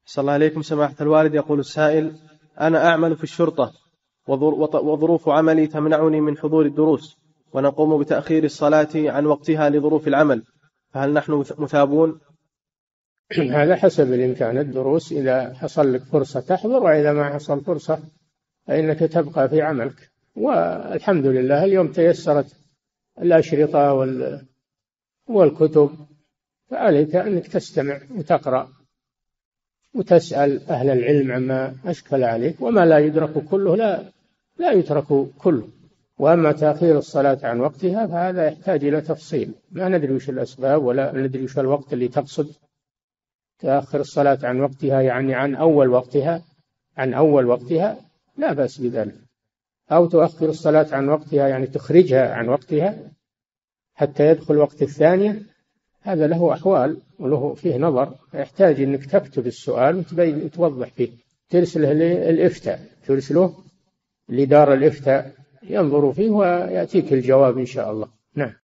صلى الله عليكم سماحة الوالد. يقول السائل: أنا أعمل في الشرطة وظروف عملي تمنعني من حضور الدروس، ونقوم بتأخير الصلاة عن وقتها لظروف العمل، فهل نحن مثابون؟ هذا حسب الإمكان. الدروس إذا حصل لك فرصة تحضر، وإذا ما حصل فرصة فإنك تبقى في عملك. والحمد لله اليوم تيسرت الأشرطة والكتب، فعليك أنك تستمع وتقرأ وتسأل أهل العلم عما أشكل عليك، وما لا يدرك كله لا يترك كله. وأما تأخير الصلاة عن وقتها فهذا يحتاج إلى تفصيل، ما ندري وش الأسباب ولا ندري وش الوقت اللي تقصد. تأخر الصلاة عن وقتها يعني عن أول وقتها لا بأس بذلك، أو تؤخر الصلاة عن وقتها يعني تخرجها عن وقتها حتى يدخل وقت الثانية. هذا له أحوال وله فيه نظر، يحتاج أنك تكتب السؤال وتبين وتوضح فيه، ترسله للإفتاء، ترسله لدار الإفتاء ينظر فيه ويأتيك الجواب إن شاء الله. نعم.